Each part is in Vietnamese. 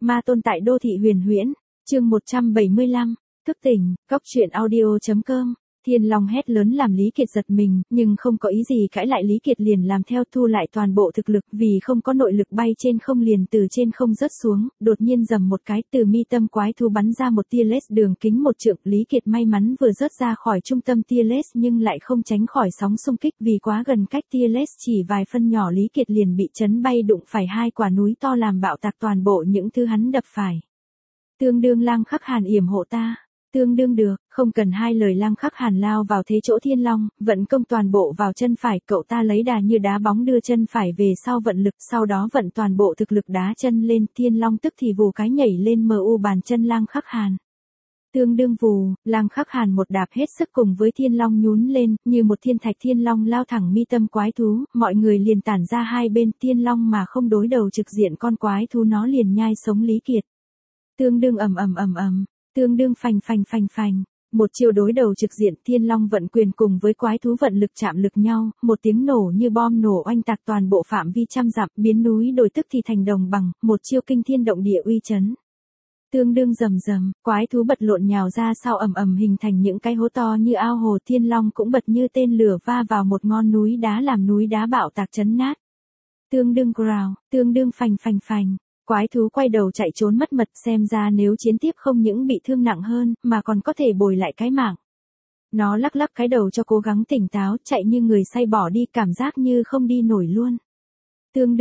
Ma tôn tại đô thị huyền huyễn, chương 175, thức tỉnh, góc truyện audio.com. Thiên Long hét lớn làm Lý Kiệt giật mình, nhưng không có ý gì cãi lại, Lý Kiệt liền làm theo, thu lại toàn bộ thực lực, vì không có nội lực bay trên không liền từ trên không rớt xuống, đột nhiên rầm một cái, từ mi tâm quái thú bắn ra một tia laser đường kính 1 trượng, Lý Kiệt may mắn vừa rớt ra khỏi trung tâm tia laser nhưng lại không tránh khỏi sóng xung kích, vì quá gần cách tia laser chỉ vài phân nhỏ, Lý Kiệt liền bị chấn bay đụng phải hai quả núi to làm bạo tạc toàn bộ những thứ hắn đập phải. Tương đương Lang Khắc Hàn yểm hộ ta. Tương đương được, không cần hai lời, Lang Khắc Hàn lao vào thế chỗ Thiên Long, vận công toàn bộ vào chân phải, cậu ta lấy đà như đá bóng đưa chân phải về sau vận lực, sau đó vận toàn bộ thực lực đá chân lên, Thiên Long tức thì vù cái nhảy lên mu bàn chân Lang Khắc Hàn. Tương đương vù, Lang Khắc Hàn một đạp hết sức cùng với Thiên Long nhún lên, như một thiên thạch, Thiên Long lao thẳng mi tâm quái thú, mọi người liền tản ra hai bên, Thiên Long mà không đối đầu trực diện con quái thú nó liền nhai sống Lý Kiệt. Tương đương ầm. Tương đương phành. Một chiêu đối đầu trực diện, Thiên Long vận quyền cùng với quái thú vận lực chạm lực nhau, một tiếng nổ như bom nổ oanh tạc toàn bộ phạm vi trăm dặm, biến núi đồi tức thì thành đồng bằng, một chiêu kinh thiên động địa uy chấn. Tương đương rầm, quái thú bật lộn nhào ra sau ầm hình thành những cái hố to như ao hồ, Thiên Long cũng bật như tên lửa va vào một ngọn núi đá làm núi đá bạo tạc chấn nát. Tương đương growl, tương đương phành. Quái thú quay đầu chạy trốn mất mật, xem ra nếu chiến tiếp không những bị thương nặng hơn, mà còn có thể bồi lại cái mạng. Nó lắc cái đầu cho cố gắng tỉnh táo, chạy như người say bỏ đi, cảm giác như không đi nổi luôn. Tương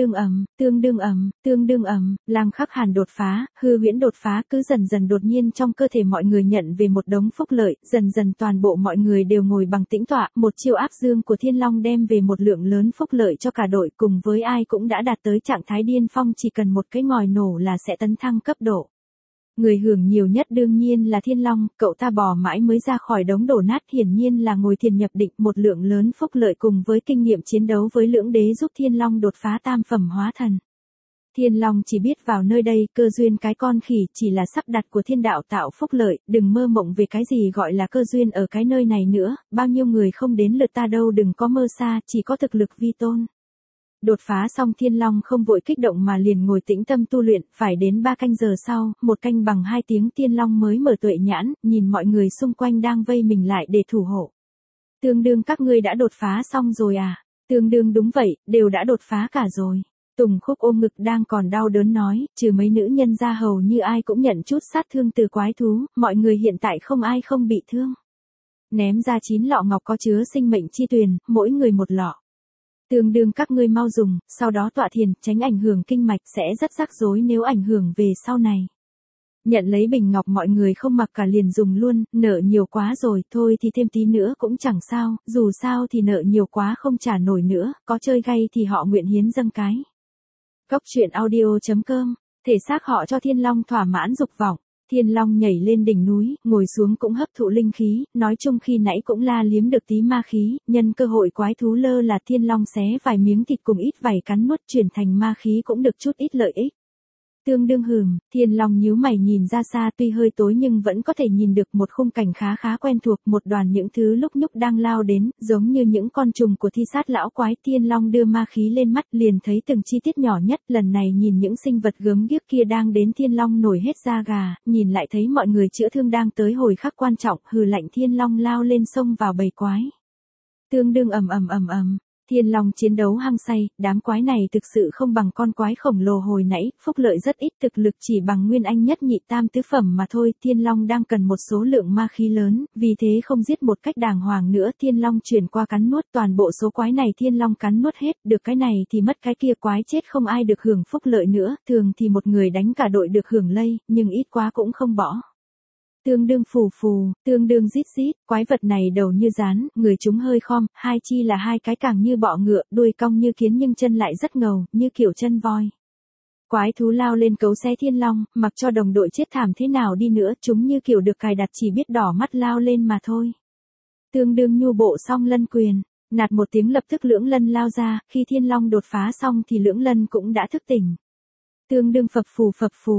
đương ầm, Lang Khắc Hàn đột phá, hư huyễn đột phá, cứ dần đột nhiên trong cơ thể mọi người nhận về một đống phúc lợi, dần toàn bộ mọi người đều ngồi bằng tĩnh tọa, một chiêu áp dương của Thiên Long đem về một lượng lớn phúc lợi cho cả đội, cùng với ai cũng đã đạt tới trạng thái điên phong, chỉ cần một cái ngòi nổ là sẽ tấn thăng cấp độ. Người hưởng nhiều nhất đương nhiên là Thiên Long, cậu ta bò mãi mới ra khỏi đống đổ nát, hiển nhiên là ngồi thiền nhập định, một lượng lớn phúc lợi cùng với kinh nghiệm chiến đấu với lưỡng đế giúp Thiên Long đột phá tam phẩm hóa thần. Thiên Long chỉ biết vào nơi đây, cơ duyên cái con khỉ, chỉ là sắp đặt của thiên đạo tạo phúc lợi, đừng mơ mộng về cái gì gọi là cơ duyên ở cái nơi này nữa, bao nhiêu người không đến lượt ta đâu, đừng có mơ xa, chỉ có thực lực vi tôn. Đột phá xong Thiên Long không vội kích động mà liền ngồi tĩnh tâm tu luyện, phải đến 3 canh giờ sau, 1 canh bằng 2 tiếng Thiên Long mới mở tuệ nhãn, nhìn mọi người xung quanh đang vây mình lại để thủ hộ. Tương đương các ngươi đã đột phá xong rồi à? Tương đương đúng vậy, đều đã đột phá cả rồi. Tùng Khúc ôm ngực đang còn đau đớn nói, trừ mấy nữ nhân ra hầu như ai cũng nhận chút sát thương từ quái thú, mọi người hiện tại không ai không bị thương. Ném ra 9 lọ ngọc có chứa sinh mệnh chi tuyền, mỗi người 1 lọ. Tương đương các ngươi mau dùng, sau đó tọa thiền, tránh ảnh hưởng kinh mạch, sẽ rất rắc rối nếu ảnh hưởng về sau này. Nhận lấy bình ngọc mọi người không mặc cả liền dùng luôn, nợ nhiều quá rồi, thôi thì thêm tí nữa cũng chẳng sao, dù sao thì nợ nhiều quá không trả nổi nữa, có chơi gay thì họ nguyện hiến dâng cái. Góc truyện audio.com, thể xác họ cho Thiên Long thỏa mãn dục vọng. Thiên Long nhảy lên đỉnh núi, ngồi xuống cũng hấp thụ linh khí, nói chung khi nãy cũng la liếm được tí ma khí, nhân cơ hội quái thú lơ là Thiên Long xé vài miếng thịt cùng ít vảy cắn nuốt chuyển thành ma khí cũng được chút ít lợi ích. Tương đương Thiên Long nhíu mày nhìn ra xa, tuy hơi tối nhưng vẫn có thể nhìn được một khung cảnh khá quen thuộc, một đoàn những thứ lúc nhúc đang lao đến, giống như những con trùng của thi sát lão quái. Thiên Long đưa ma khí lên mắt liền thấy từng chi tiết nhỏ nhất, lần này nhìn những sinh vật gớm ghiếc kia đang đến Thiên Long nổi hết da gà, nhìn lại thấy mọi người chữa thương đang tới hồi khắc quan trọng, hừ lạnh Thiên Long lao lên xông vào bầy quái. Tương đương ầm. Thiên Long chiến đấu hăng say, đám quái này thực sự không bằng con quái khổng lồ hồi nãy, phúc lợi rất ít, thực lực chỉ bằng Nguyên Anh nhất nhị tam tứ phẩm mà thôi. Thiên Long đang cần một số lượng ma khí lớn, vì thế không giết một cách đàng hoàng nữa, Thiên Long chuyển qua cắn nuốt toàn bộ số quái này, Thiên Long cắn nuốt hết, được cái này thì mất cái kia, quái chết không ai được hưởng phúc lợi nữa, thường thì một người đánh cả đội được hưởng lây, nhưng ít quá cũng không bỏ. Tương đương phù, tương đương rít, quái vật này đầu như rán, người chúng hơi khom, hai chi là hai cái càng như bọ ngựa, đuôi cong như kiến nhưng chân lại rất ngầu, như kiểu chân voi. Quái thú lao lên cấu xé Thiên Long, mặc cho đồng đội chết thảm thế nào đi nữa, chúng như kiểu được cài đặt chỉ biết đỏ mắt lao lên mà thôi. Tương đương nhu bộ xong lân quyền, nạt một tiếng lập tức lưỡng lân lao ra, khi Thiên Long đột phá xong thì lưỡng lân cũng đã thức tỉnh. Tương đương phập phù,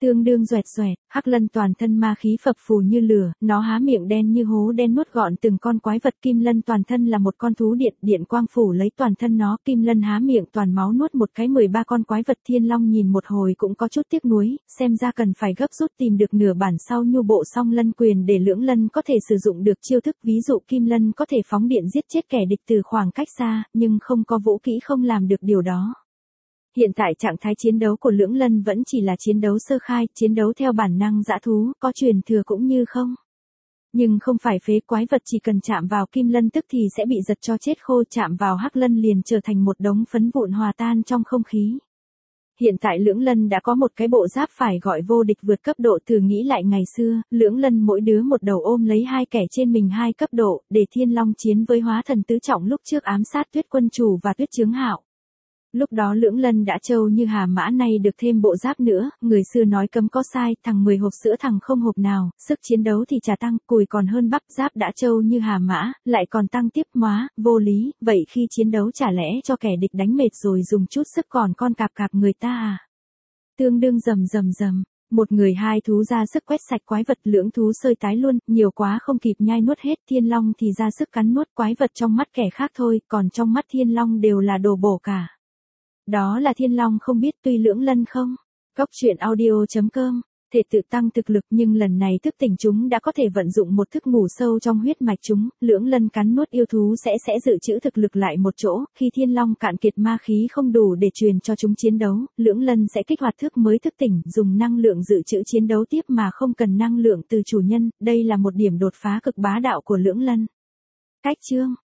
Tương đương xoẹt xoẹt, Hắc Lân toàn thân ma khí phập phù như lửa, nó há miệng đen như hố đen nuốt gọn từng con quái vật. Kim Lân toàn thân là một con thú điện, điện quang phủ lấy toàn thân nó. Kim Lân há miệng toàn máu nuốt một cái 13 con quái vật. Thiên Long nhìn một hồi cũng có chút tiếc nuối, xem ra cần phải gấp rút tìm được nửa bản sau nhu bộ song lân quyền để Lưỡng Lân có thể sử dụng được chiêu thức. Ví dụ Kim Lân có thể phóng điện giết chết kẻ địch từ khoảng cách xa, nhưng không có vũ kỹ không làm được điều đó. Hiện tại trạng thái chiến đấu của Lưỡng Lân vẫn chỉ là chiến đấu sơ khai, chiến đấu theo bản năng dã thú, có truyền thừa cũng như không. Nhưng không phải phế, quái vật chỉ cần chạm vào Kim Lân tức thì sẽ bị giật cho chết khô, chạm vào Hắc Lân liền trở thành một đống phấn vụn hòa tan trong không khí. Hiện tại Lưỡng Lân đã có một cái bộ giáp phải gọi vô địch vượt cấp độ. Thử nghĩ lại ngày xưa, Lưỡng Lân mỗi đứa một đầu ôm lấy hai kẻ trên mình 2 cấp độ, để Thiên Long chiến với hóa thần tứ trọng lúc trước ám sát Tuyết Quân Chủ và Tuyết Chướng Hạo. Lúc đó Lưỡng Lân đã trâu như hà mã, này được thêm bộ giáp nữa, người xưa nói cấm có sai, thằng 10 hộp sữa thằng không hộp nào, sức chiến đấu thì chả tăng, cùi còn hơn bắp, giáp đã trâu như hà mã, lại còn tăng tiếp, móa, vô lý, vậy khi chiến đấu chả lẽ cho kẻ địch đánh mệt rồi dùng chút sức còn con cạp cạp người ta à? Tương đương rầm rầm rầm. Một người 2 thú ra sức quét sạch quái vật. Lưỡng thú sơi tái luôn, nhiều quá không kịp nhai nuốt hết. Thiên Long thì ra sức cắn nuốt quái vật trong mắt kẻ khác thôi, còn trong mắt Thiên Long đều là đồ bổ cả. Đó là Thiên Long không biết, tuy Lưỡng Lân không. Cóc truyện audio.com, thể tự tăng thực lực nhưng lần này thức tỉnh chúng đã có thể vận dụng một thức ngủ sâu trong huyết mạch chúng. Lưỡng Lân cắn nuốt yêu thú sẽ dự trữ thực lực lại một chỗ, khi Thiên Long cạn kiệt ma khí không đủ để truyền cho chúng chiến đấu, Lưỡng Lân sẽ kích hoạt thức mới thức tỉnh, dùng năng lượng dự trữ chiến đấu tiếp mà không cần năng lượng từ chủ nhân. Đây là một điểm đột phá cực bá đạo của Lưỡng Lân. Cách chương